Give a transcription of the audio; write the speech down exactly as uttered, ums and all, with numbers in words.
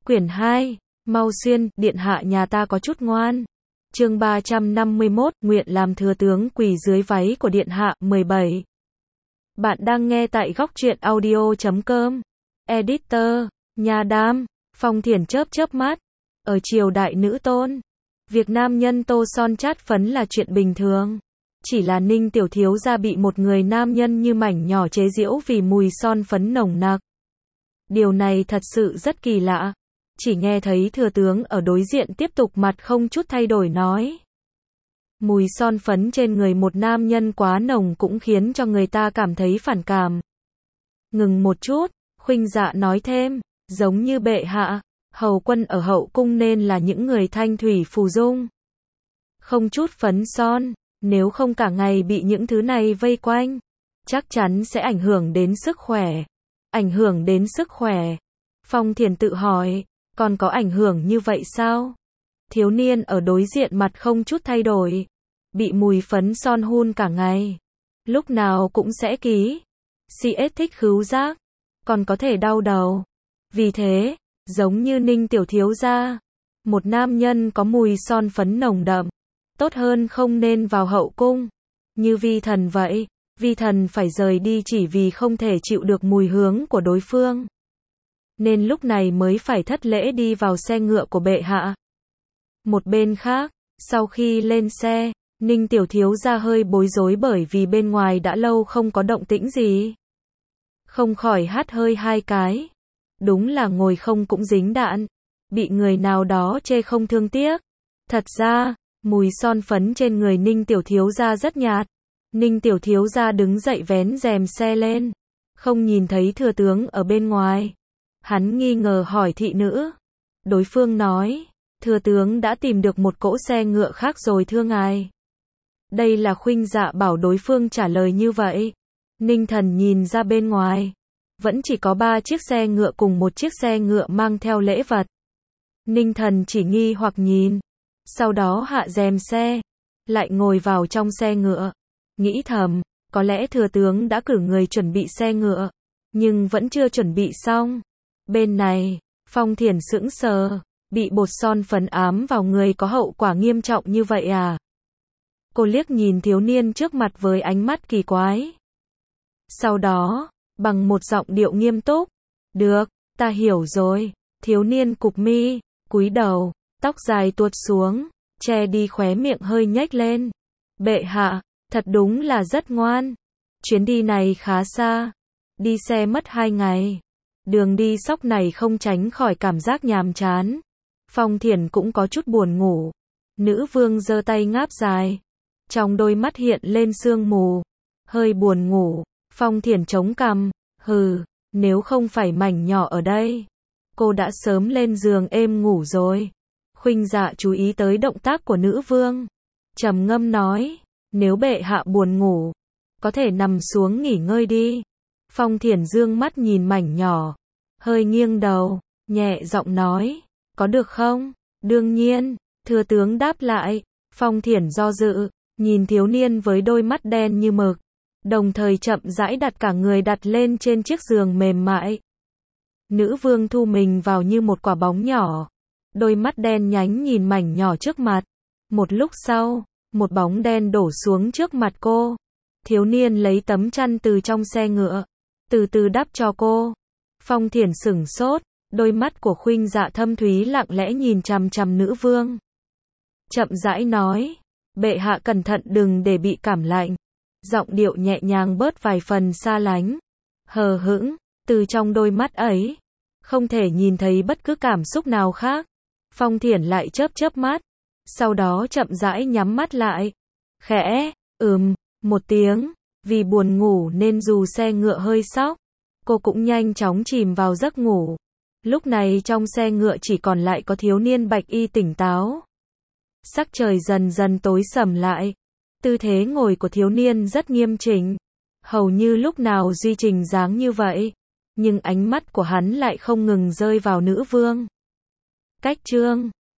Quyển hai, Mau Xuyên, điện hạ nhà ta có chút ngoan. Chương ba trăm năm mươi mốt, nguyện làm thừa tướng quỳ dưới váy của điện hạ, mười bảy. Bạn đang nghe tại góc truyện audio chấm com. Editor, Nhà Đam, Phong Thiển chớp chớp mắt. Ở triều đại nữ tôn, việc nam nhân tô son chát phấn là chuyện bình thường. Chỉ là Ninh tiểu thiếu gia bị một người nam nhân như mảnh nhỏ chế giễu vì mùi son phấn nồng nặc. Điều này thật sự rất kỳ lạ. Chỉ nghe thấy thừa tướng ở đối diện tiếp tục mặt không chút thay đổi nói. Mùi son phấn trên người một nam nhân quá nồng cũng khiến cho người ta cảm thấy phản cảm. Ngừng một chút, Khuynh Dạ nói thêm, giống như bệ hạ, hầu quân ở hậu cung nên là những người thanh thủy phù dung. Không chút phấn son, nếu không cả ngày bị những thứ này vây quanh, chắc chắn sẽ ảnh hưởng đến sức khỏe. Ảnh hưởng đến sức khỏe. Phong Thiển tự hỏi, còn có ảnh hưởng như vậy sao? Thiếu niên ở đối diện mặt không chút thay đổi. Bị mùi phấn son hun cả ngày. Lúc nào cũng sẽ ký. xê ét thích khứu giác. Còn có thể đau đầu. Vì thế, giống như Ninh tiểu thiếu gia, một nam nhân có mùi son phấn nồng đậm, tốt hơn không nên vào hậu cung. Như Vi Thần vậy, Vi Thần phải rời đi chỉ vì không thể chịu được mùi hướng của đối phương. Nên lúc này mới phải thất lễ đi vào xe ngựa của bệ hạ. Một bên khác, sau khi lên xe, Ninh tiểu thiếu gia hơi bối rối bởi vì bên ngoài đã lâu không có động tĩnh gì. Không khỏi hắt hơi hai cái. Đúng là ngồi không cũng dính đạn. Bị người nào đó chê không thương tiếc. Thật ra, mùi son phấn trên người Ninh tiểu thiếu gia rất nhạt. Ninh tiểu thiếu gia đứng dậy vén rèm xe lên. Không nhìn thấy thừa tướng ở bên ngoài. Hắn nghi ngờ hỏi thị nữ. Đối phương nói, thừa tướng đã tìm được một cỗ xe ngựa khác rồi thưa ngài. Đây là Khuynh Dạ bảo đối phương trả lời như vậy. Ninh Thần nhìn ra bên ngoài. Vẫn chỉ có ba chiếc xe ngựa cùng một chiếc xe ngựa mang theo lễ vật. Ninh Thần chỉ nghi hoặc nhìn. Sau đó hạ rèm xe. Lại ngồi vào trong xe ngựa. Nghĩ thầm, có lẽ thừa tướng đã cử người chuẩn bị xe ngựa. Nhưng vẫn chưa chuẩn bị xong. Bên này, Phong Thiển sững sờ. Bị bột son phấn ám vào người có hậu quả nghiêm trọng như vậy à? Cô liếc nhìn thiếu niên trước mặt với ánh mắt kỳ quái. Sau đó, bằng một giọng điệu nghiêm túc. Được, ta hiểu rồi. Thiếu niên cụp mi, cúi đầu, tóc dài tuột xuống, che đi khóe miệng hơi nhếch lên. Bệ hạ, thật đúng là rất ngoan. Chuyến đi này khá xa. Đi xe mất hai ngày. Đường đi sóc này không tránh khỏi cảm giác nhàm chán. Phong Thiển cũng có chút buồn ngủ. Nữ vương giơ tay ngáp dài. Trong đôi mắt hiện lên sương mù. Hơi buồn ngủ. Phong Thiển chống cằm. Hừ, nếu không phải mảnh nhỏ ở đây, cô đã sớm lên giường êm ngủ rồi. Khuynh Dạ chú ý tới động tác của nữ vương. Trầm ngâm nói, nếu bệ hạ buồn ngủ, có thể nằm xuống nghỉ ngơi đi. Phong Thiển dương mắt nhìn mảnh nhỏ. Hơi nghiêng đầu, nhẹ giọng nói, có được không? Đương nhiên, thừa tướng đáp lại. Phong Thiển do dự, nhìn thiếu niên với đôi mắt đen như mực. Đồng thời chậm rãi đặt cả người đặt lên trên chiếc giường mềm mại. Nữ vương thu mình vào như một quả bóng nhỏ. Đôi mắt đen nhánh nhìn mảnh nhỏ trước mặt. Một lúc sau, một bóng đen đổ xuống trước mặt cô. Thiếu niên lấy tấm chăn từ trong xe ngựa. Từ từ đắp cho cô. Phong Thiển sửng sốt. Đôi mắt của Khuynh Dạ thâm thúy lặng lẽ nhìn chằm chằm nữ vương. Chậm rãi nói. Bệ hạ cẩn thận đừng để bị cảm lạnh. Giọng điệu nhẹ nhàng bớt vài phần xa lánh. Hờ hững, từ trong đôi mắt ấy. Không thể nhìn thấy bất cứ cảm xúc nào khác. Phong Thiển lại chớp chớp mắt. Sau đó chậm rãi nhắm mắt lại. Khẽ, ừm, một tiếng. Vì buồn ngủ nên dù xe ngựa hơi sóc, cô cũng nhanh chóng chìm vào giấc ngủ. Lúc này trong xe ngựa chỉ còn lại có thiếu niên bạch y tỉnh táo. Sắc trời dần dần tối sầm lại. Tư thế ngồi của thiếu niên rất nghiêm chỉnh. Hầu như lúc nào duy trình dáng như vậy. Nhưng ánh mắt của hắn lại không ngừng rơi vào nữ vương. Cách chương